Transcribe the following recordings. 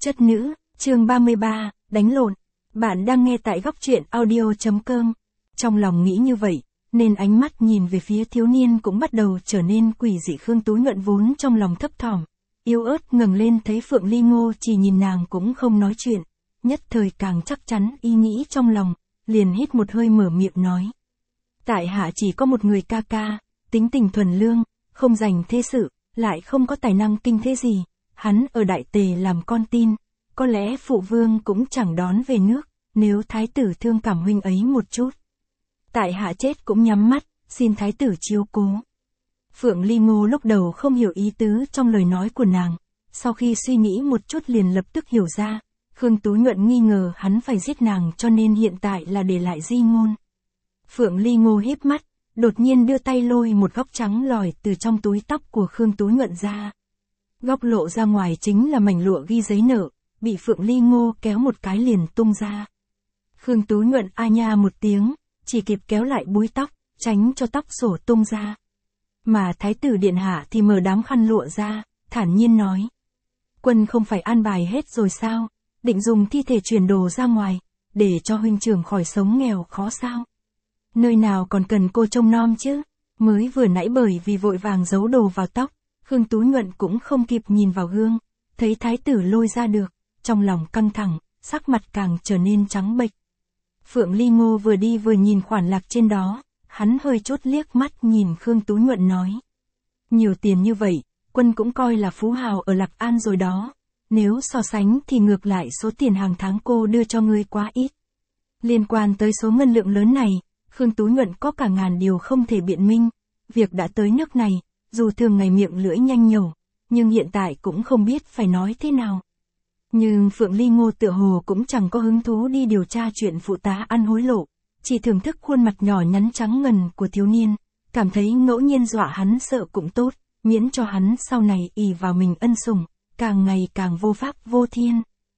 Chất nữ, chương 33, đánh lộn. Bạn đang nghe tại góc truyện audio.com. Trong lòng nghĩ như vậy, nên ánh mắt nhìn về phía thiếu niên cũng bắt đầu trở nên quỷ dị. Khương Tú Nhuận vốn trong lòng thấp thỏm, yếu ớt ngẩng lên thấy Phượng Ly Ngô chỉ nhìn nàng cũng không nói chuyện, nhất thời càng chắc chắn ý nghĩ trong lòng, liền hít một hơi mở miệng nói. Tại hạ chỉ có một người ca ca, tính tình thuần lương, không dành thế sự, lại không có tài năng kinh thế gì, hắn ở Đại Tề làm con tin, có lẽ phụ vương cũng chẳng đón về nước, nếu thái tử thương cảm huynh ấy một chút. Tại hạ chết cũng nhắm mắt, xin thái tử chiếu cố. Phượng Ly Ngô lúc đầu không hiểu ý tứ trong lời nói của nàng, sau khi suy nghĩ một chút liền lập tức hiểu ra, Khương Tú Nhuận nghi ngờ hắn phải giết nàng cho nên hiện tại là để lại di ngôn. Phượng Ly Ngô híp mắt, đột nhiên đưa tay lôi một góc trắng lòi từ trong túi tóc của Khương Tú Nhuận ra. Góc lộ ra ngoài chính là mảnh lụa ghi giấy nợ, bị Phượng Ly Ngô kéo một cái liền tung ra. Khương Tú Nhuận a nha một tiếng, chỉ kịp kéo lại búi tóc, tránh cho tóc sổ tung ra. Mà Thái tử Điện Hạ thì mở đám khăn lụa ra, thản nhiên nói. Quân không phải an bài hết rồi sao, định dùng thi thể chuyển đồ ra ngoài, để cho huynh trưởng khỏi sống nghèo khó sao. Nơi nào còn cần cô trông nom chứ, mới vừa nãy bởi vì vội vàng giấu đồ vào tóc, Khương Tú Nhuận cũng không kịp nhìn vào gương, thấy thái tử lôi ra được, trong lòng căng thẳng, sắc mặt càng trở nên trắng bệch. Phượng Ly Ngô vừa đi vừa nhìn khoản lạc trên đó, hắn hơi chốt liếc mắt nhìn Khương Tú Nhuận nói. Nhiều tiền như vậy, quân cũng coi là phú hào ở Lạc An rồi đó, nếu so sánh thì ngược lại số tiền hàng tháng cô đưa cho ngươi quá ít. Liên quan tới số ngân lượng lớn này, Khương Tú Nhuận có cả ngàn điều không thể biện minh, việc đã tới nước này, dù thường ngày miệng lưỡi nhanh nhẩu, nhưng hiện tại cũng không biết phải nói thế nào. Nhưng Phượng Ly Ngô tựa hồ cũng chẳng có hứng thú đi điều tra chuyện phụ tá ăn hối lộ, chỉ thưởng thức khuôn mặt nhỏ nhắn trắng ngần của thiếu niên, cảm thấy ngẫu nhiên dọa hắn sợ cũng tốt, miễn cho hắn sau này ỷ vào mình ân sủng, càng ngày càng vô pháp vô thiên.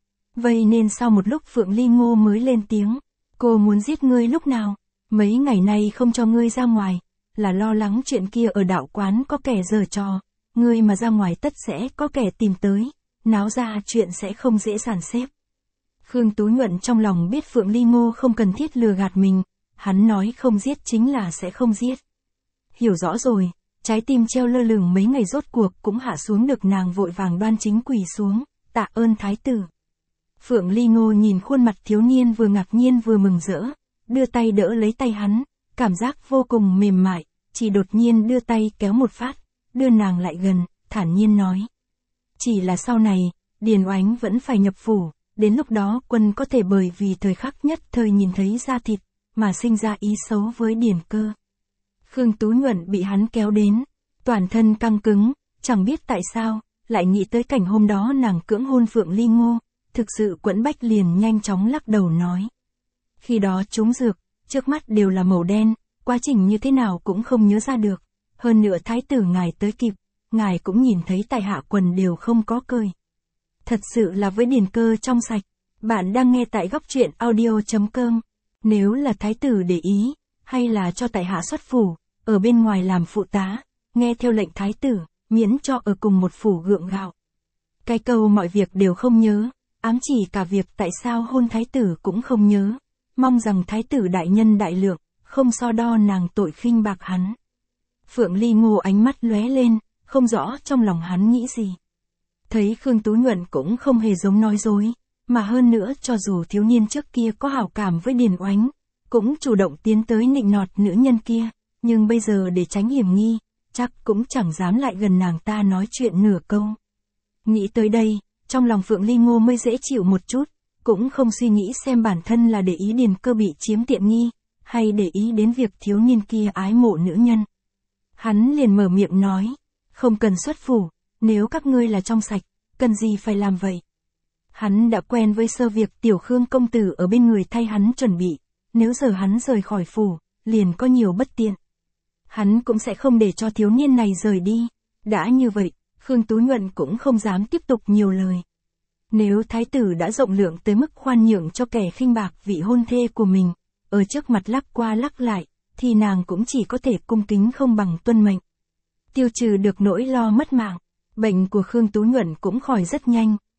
Vậy nên sau một lúc Phượng Ly Ngô mới lên tiếng, cô muốn giết ngươi lúc nào? Mấy ngày nay không cho ngươi ra ngoài, là lo lắng chuyện kia ở đạo quán có kẻ giở trò, ngươi mà ra ngoài tất sẽ có kẻ tìm tới, náo ra chuyện sẽ không dễ dàn xếp. Khương Tú Nhuận trong lòng biết Phượng Ly Ngô không cần thiết lừa gạt mình, hắn nói không giết chính là sẽ không giết. Hiểu rõ rồi, trái tim treo lơ lửng mấy ngày rốt cuộc cũng hạ xuống được, nàng vội vàng đoan chính quỳ xuống, tạ ơn thái tử. Phượng Ly Ngô nhìn khuôn mặt thiếu niên vừa ngạc nhiên vừa mừng rỡ, đưa tay đỡ lấy tay hắn, cảm giác vô cùng mềm mại, chỉ đột nhiên đưa tay kéo một phát, đưa nàng lại gần, thản nhiên nói. Chỉ là sau này, Điền Oánh vẫn phải nhập phủ, đến lúc đó quân có thể bởi vì thời khắc nhất thời nhìn thấy da thịt, mà sinh ra ý xấu với Điền Cơ. Khương Tú Nhuận bị hắn kéo đến, toàn thân căng cứng, chẳng biết tại sao, lại nghĩ tới cảnh hôm đó nàng cưỡng hôn Phượng Ly Ngô, thực sự quẫn bách liền nhanh chóng lắc đầu nói. Khi đó trúng dược, trước mắt đều là màu đen, quá trình như thế nào cũng không nhớ ra được, hơn nữa thái tử ngài tới kịp, ngài cũng nhìn thấy tại hạ quần đều không có cởi. Thật sự là với Điền Cơ trong sạch. Bạn đang nghe tại góc truyện audio.com. Nếu là thái tử để ý, hay là cho tại hạ xuất phủ, ở bên ngoài làm phụ tá, nghe theo lệnh thái tử, miễn cho ở cùng một phủ gượng gạo. Cái câu mọi việc đều không nhớ, ám chỉ cả việc tại sao hôn thái tử cũng không nhớ, mong rằng thái tử đại nhân đại lượng, không so đo nàng tội khinh bạc hắn. Phượng Ly Ngô ánh mắt lóe lên, không rõ trong lòng hắn nghĩ gì. Thấy Khương Tú Nhuận cũng không hề giống nói dối, mà hơn nữa cho dù thiếu niên trước kia có hảo cảm với Điền Oánh, cũng chủ động tiến tới nịnh nọt nữ nhân kia, nhưng bây giờ để tránh hiểm nghi, chắc cũng chẳng dám lại gần nàng ta nói chuyện nửa câu. Nghĩ tới đây, trong lòng Phượng Ly Ngô mới dễ chịu một chút, cũng không suy nghĩ xem bản thân là để ý Điền Cơ bị chiếm tiện nghi, hay để ý đến việc thiếu niên kia ái mộ nữ nhân. Hắn liền mở miệng nói, không cần xuất phủ, nếu các ngươi là trong sạch, cần gì phải làm vậy. Hắn đã quen với sơ việc tiểu Khương công tử ở bên người thay hắn chuẩn bị, nếu giờ hắn rời khỏi phủ, liền có nhiều bất tiện. Hắn cũng sẽ không để cho thiếu niên này rời đi, đã như vậy, Khương Tú Nhuận cũng không dám tiếp tục nhiều lời. Nếu thái tử đã rộng lượng tới mức khoan nhượng cho kẻ khinh bạc vị hôn thê của mình, ở trước mặt lắc qua lắc lại, thì nàng cũng chỉ có thể cung kính không bằng tuân mệnh. Tiêu trừ được nỗi lo mất mạng, bệnh của Khương Tú Nhuận cũng khỏi rất nhanh,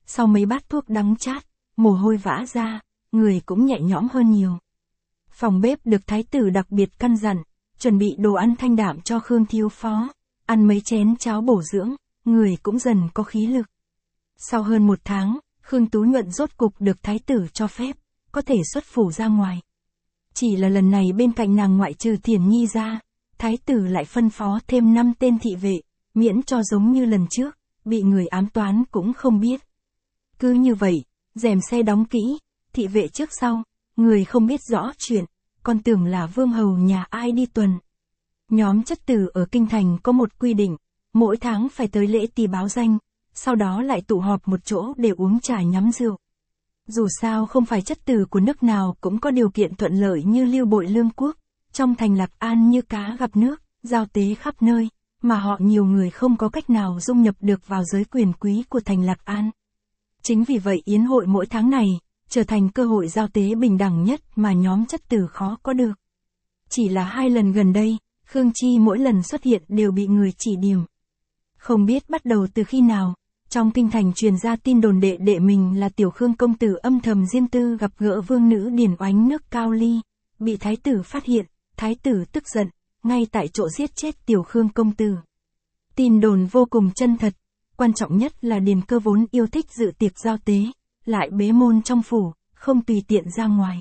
sau mấy bát thuốc đắng chát, mồ hôi vã ra, người cũng nhẹ nhõm hơn nhiều. Phòng bếp được thái tử đặc biệt căn dặn, chuẩn bị đồ ăn thanh đạm cho Khương thiếu phó, ăn mấy chén cháo bổ dưỡng, người cũng dần có khí lực. Sau hơn 1 tháng, Khương Tú Nhuận rốt cục được thái tử cho phép, có thể xuất phủ ra ngoài. Chỉ là lần này bên cạnh nàng ngoại trừ Thiển Nhi ra, thái tử lại phân phó thêm 5 tên thị vệ, miễn cho giống như lần trước, bị người ám toán cũng không biết. Cứ như vậy, rèm xe đóng kỹ, thị vệ trước sau, người không biết rõ chuyện, còn tưởng là vương hầu nhà ai đi tuần. Nhóm chất tử ở Kinh Thành có một quy định, mỗi tháng phải tới lễ tỳ báo danh, sau đó lại tụ họp một chỗ để uống trà nhắm rượu. Dù sao không phải chất tử của nước nào cũng có điều kiện thuận lợi như Lưu Bội Lương quốc, trong thành Lạc An như cá gặp nước, giao tế khắp nơi, mà họ nhiều người không có cách nào dung nhập được vào giới quyền quý của thành Lạc An. Chính vì vậy yến hội mỗi tháng này, trở thành cơ hội giao tế bình đẳng nhất mà nhóm chất tử khó có được. Chỉ là 2 lần gần đây, Khương Chi mỗi lần xuất hiện đều bị người chỉ điểm. Không biết bắt đầu từ khi nào, trong kinh thành truyền ra tin đồn đệ đệ mình là Tiểu Khương công tử âm thầm riêng tư gặp gỡ vương nữ Điền Oánh nước Cao Ly, bị thái tử phát hiện, thái tử tức giận, ngay tại chỗ giết chết Tiểu Khương công tử. Tin đồn vô cùng chân thật, quan trọng nhất là Điền Cơ vốn yêu thích dự tiệc giao tế, lại bế môn trong phủ, không tùy tiện ra ngoài.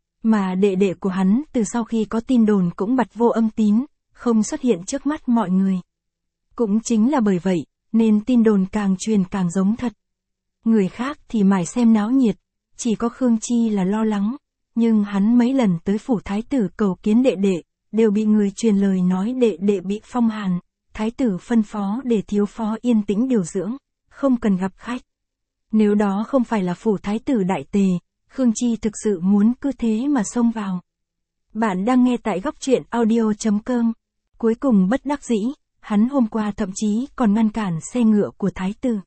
Mà đệ đệ của hắn từ sau khi có tin đồn cũng bặt vô âm tín, không xuất hiện trước mắt mọi người. Cũng chính là bởi vậy, nên tin đồn càng truyền càng giống thật. Người khác thì mải xem náo nhiệt, chỉ có Khương Chi là lo lắng, nhưng hắn mấy lần tới phủ thái tử cầu kiến đệ đệ, đều bị người truyền lời nói đệ đệ bị phong hàn, thái tử phân phó để thiếu phó yên tĩnh điều dưỡng, không cần gặp khách. Nếu đó không phải là phủ thái tử đại tề, Khương Chi thực sự muốn cứ thế mà xông vào. Bạn đang nghe tại góc truyện audio.com. Cuối cùng bất đắc dĩ, hắn hôm qua thậm chí còn ngăn cản xe ngựa của thái tử.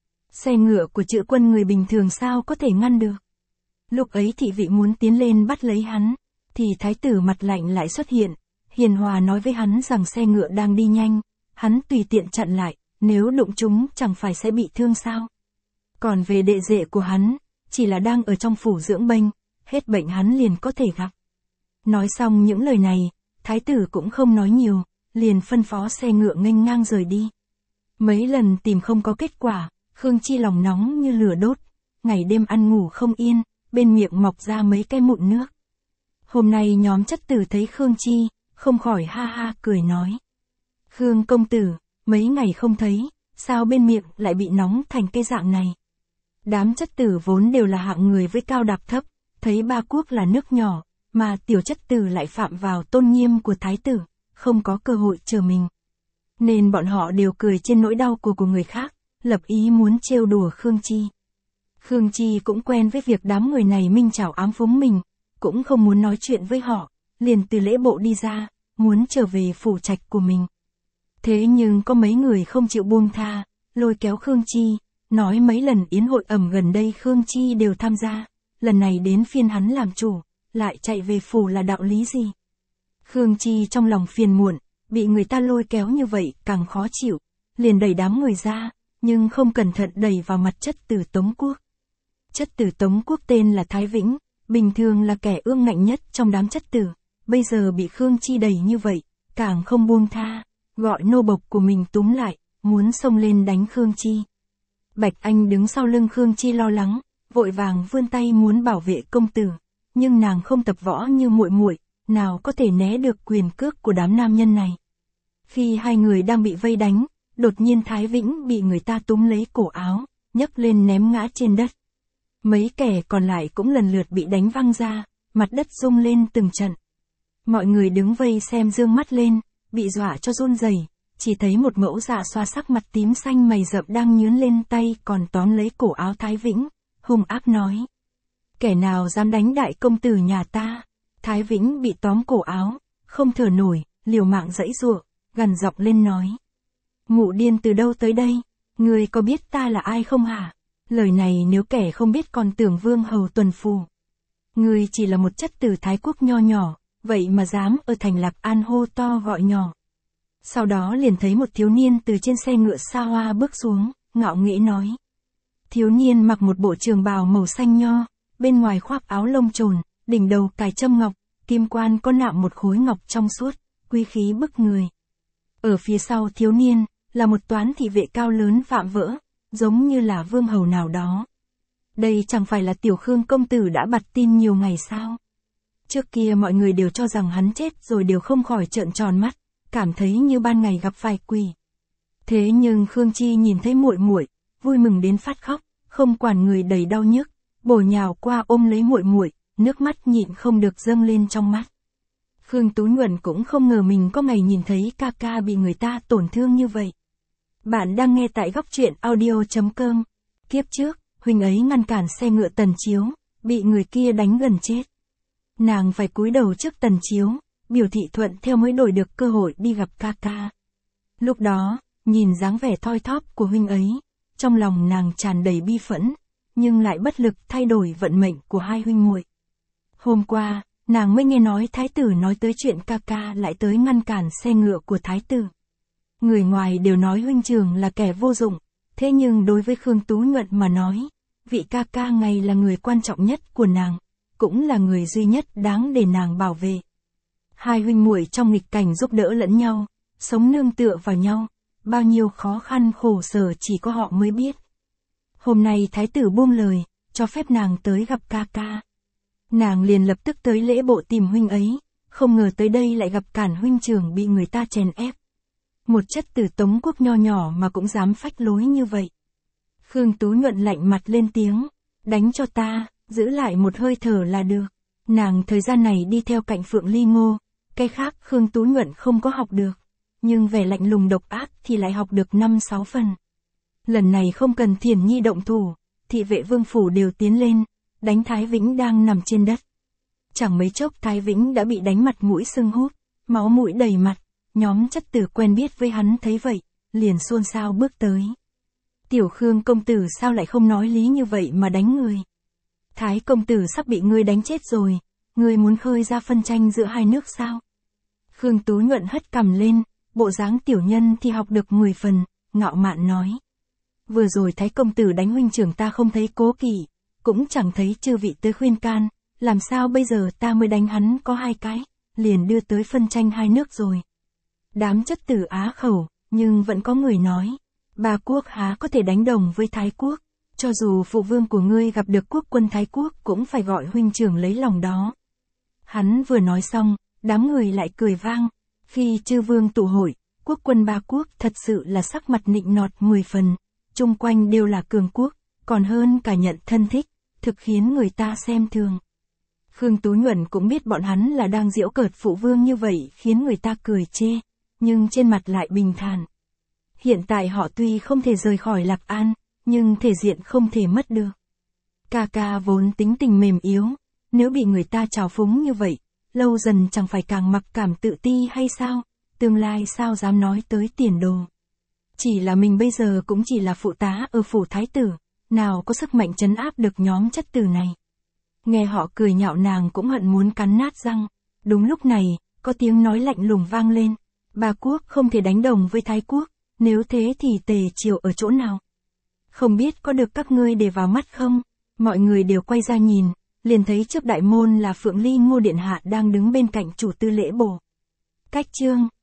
Xe ngựa của Chữ Quân người bình thường sao có thể ngăn được. Lúc ấy thị vị muốn tiến lên bắt lấy hắn, thì thái tử mặt lạnh lại xuất hiện, hiền hòa nói với hắn rằng xe ngựa đang đi nhanh, hắn tùy tiện chặn lại, nếu đụng chúng chẳng phải sẽ bị thương sao. Còn về đệ đệ của hắn, chỉ là đang ở trong phủ dưỡng bệnh, hết bệnh hắn liền có thể gặp. Nói xong những lời này, thái tử cũng không nói nhiều, liền phân phó xe ngựa nghênh ngang rời đi. Mấy lần tìm không có kết quả, Khương Chi lòng nóng như lửa đốt, ngày đêm ăn ngủ không yên, bên miệng mọc ra mấy cái mụn nước. Hôm nay nhóm chất tử thấy Khương Chi, không khỏi ha ha cười nói. Khương công tử, mấy ngày không thấy, sao bên miệng lại bị nóng thành cái dạng này? Đám chất tử vốn đều là hạng người với cao đạp thấp, thấy ba quốc là nước nhỏ, mà tiểu chất tử lại phạm vào tôn nghiêm của thái tử, không có cơ hội chờ mình. Nên bọn họ đều cười trên nỗi đau của người khác, lập ý muốn trêu đùa Khương Chi. Khương Chi cũng quen với việc đám người này minh chảo ám phúng mình, cũng không muốn nói chuyện với họ, liền từ lễ bộ đi ra, muốn trở về phủ trạch của mình. Thế nhưng có mấy người không chịu buông tha, lôi kéo Khương Chi, nói mấy lần yến hội ẩm gần đây Khương Chi đều tham gia, lần này đến phiên hắn làm chủ, lại chạy về phủ là đạo lý gì? Khương Chi trong lòng phiền muộn, bị người ta lôi kéo như vậy càng khó chịu, liền đẩy đám người ra, nhưng không cẩn thận đẩy vào mặt chất tử Tống Quốc. Chất tử Tống Quốc tên là Thái Vĩnh, bình thường là kẻ ương ngạnh nhất trong đám chất tử, bây giờ bị Khương Chi đẩy như vậy, càng không buông tha, gọi nô bộc của mình túm lại, muốn xông lên đánh Khương Chi. Bạch Anh đứng sau lưng Khương Chi lo lắng, vội vàng vươn tay muốn bảo vệ công tử, nhưng nàng không tập võ như muội muội, nào có thể né được quyền cước của đám nam nhân này. Khi hai người đang bị vây đánh, đột nhiên Thái Vĩnh bị người ta túm lấy cổ áo, nhấc lên ném ngã trên đất. Mấy kẻ còn lại cũng lần lượt bị đánh văng ra, mặt đất rung lên từng trận. Mọi người đứng vây xem dương mắt lên, bị dọa cho run rẩy, chỉ thấy một mẫu dạ xoa sắc mặt tím xanh mày rậm đang nhướn lên tay còn tóm lấy cổ áo Thái Vĩnh, hung ác nói. Kẻ nào dám đánh đại công tử nhà ta? Thái Vĩnh bị tóm cổ áo, không thở nổi, liều mạng giãy giụa, gằn giọng lên nói. Mụ điên từ đâu tới đây? Ngươi có biết ta là ai không hả? Lời này nếu kẻ không biết còn tưởng vương hầu tuần phù. Ngươi chỉ là một chất tử Thái Quốc nho nhỏ, vậy mà dám ở thành Lạc An hô to gọi nhỏ. Sau đó liền thấy một thiếu niên từ trên xe ngựa xa hoa bước xuống, ngạo nghễ nói. Thiếu niên mặc một bộ trường bào màu xanh nho, bên ngoài khoác áo lông trồn, đỉnh đầu cài châm ngọc, kim quan có nạm một khối ngọc trong suốt, quý khí bức người. Ở phía sau thiếu niên, là một toán thị vệ cao lớn vạm vỡ, giống như là vương hầu nào đó. Đây chẳng phải là Tiểu Khương công tử đã bặt tin nhiều ngày sao? Trước kia mọi người đều cho rằng hắn chết rồi đều không khỏi trợn tròn mắt, cảm thấy như ban ngày gặp phải quỷ. Thế nhưng Khương Chi nhìn thấy muội muội, vui mừng đến phát khóc, không quản người đầy đau nhức, bổ nhào qua ôm lấy muội muội, nước mắt nhịn không được dâng lên trong mắt. Khương Tú Nhuận cũng không ngờ mình có ngày nhìn thấy ca ca bị người ta tổn thương như vậy. Bạn đang nghe tại góc truyện audio.com. Kiếp trước, huynh ấy ngăn cản xe ngựa Tần Chiếu, bị người kia đánh gần chết. Nàng phải cúi đầu trước Tần Chiếu, biểu thị thuận theo mới đổi được cơ hội đi gặp ca ca. Lúc đó, nhìn dáng vẻ thoi thóp của huynh ấy, trong lòng nàng tràn đầy bi phẫn, nhưng lại bất lực thay đổi vận mệnh của hai huynh muội. Hôm qua, nàng mới nghe nói thái tử nói tới chuyện ca ca lại tới ngăn cản xe ngựa của thái tử. Người ngoài đều nói huynh trưởng là kẻ vô dụng, thế nhưng đối với Khương Tú Nhuận mà nói, vị ca ca này là người quan trọng nhất của nàng, cũng là người duy nhất đáng để nàng bảo vệ. Hai huynh muội trong nghịch cảnh giúp đỡ lẫn nhau, sống nương tựa vào nhau, bao nhiêu khó khăn khổ sở chỉ có họ mới biết. Hôm nay thái tử buông lời, cho phép nàng tới gặp ca ca. Nàng liền lập tức tới lễ bộ tìm huynh ấy, không ngờ tới đây lại gặp cản huynh trưởng bị người ta chèn ép. Một chất tử Tống Quốc nho nhỏ mà cũng dám phách lối như vậy. Khương Tú Nhuận lạnh mặt lên tiếng, đánh cho ta, giữ lại một hơi thở là được. Nàng thời gian này đi theo cạnh Phượng Ly Ngô, cái khác Khương Tú Nhuận không có học được, nhưng vẻ lạnh lùng độc ác thì lại học được 5-6 phần. Lần này không cần Thiển Nhi động thủ, thị vệ vương phủ đều tiến lên, đánh Thái Vĩnh đang nằm trên đất. Chẳng mấy chốc Thái Vĩnh đã bị đánh mặt mũi sưng húp, máu mũi đầy mặt, nhóm chất tử quen biết với hắn thấy vậy, liền xôn xao bước tới. Tiểu Khương công tử sao lại không nói lý như vậy mà đánh người? Thái công tử sắp bị ngươi đánh chết rồi, ngươi muốn khơi ra phân tranh giữa hai nước sao? Khương Tú Nhuận hất cằm lên, bộ dáng tiểu nhân thì học được 10 phần, ngạo mạn nói. Vừa rồi Thái công tử đánh huynh trưởng ta không thấy cố kỵ, cũng chẳng thấy chư vị tới khuyên can, làm sao bây giờ ta mới đánh hắn có 2 cái, liền đưa tới phân tranh hai nước rồi. Đám chất tử á khẩu, nhưng vẫn có người nói, Ba quốc há có thể đánh đồng với Thái quốc, cho dù phụ vương của ngươi gặp được quốc quân Thái quốc cũng phải gọi huynh trưởng lấy lòng đó. Hắn vừa nói xong, đám người lại cười vang, khi chư vương tụ hội, quốc quân Ba quốc thật sự là sắc mặt nịnh nọt 10 phần, chung quanh đều là cường quốc, còn hơn cả nhận thân thích, thực khiến người ta xem thường. Khương Tú Nhuận cũng biết bọn hắn là đang giễu cợt phụ vương như vậy khiến người ta cười chê, nhưng trên mặt lại bình thản. Hiện tại họ tuy không thể rời khỏi Lạc An, nhưng thể diện không thể mất được. Ca ca vốn tính tình mềm yếu, nếu bị người ta trào phúng như vậy, lâu dần chẳng phải càng mặc cảm tự ti hay sao, tương lai sao dám nói tới tiền đồ. Chỉ là mình bây giờ cũng chỉ là phụ tá ở phủ thái tử, nào có sức mạnh trấn áp được nhóm chất tử này. Nghe họ cười nhạo nàng cũng hận muốn cắn nát răng. Đúng lúc này, có tiếng nói lạnh lùng vang lên. Ba quốc không thể đánh đồng với Thái quốc, nếu thế thì Tề Triều ở chỗ nào? Không biết có được các ngươi để vào mắt không? Mọi người đều quay ra nhìn, liền thấy trước đại môn là Phượng Ly Ngô điện hạ đang đứng bên cạnh chủ tư lễ bổ. Cách chương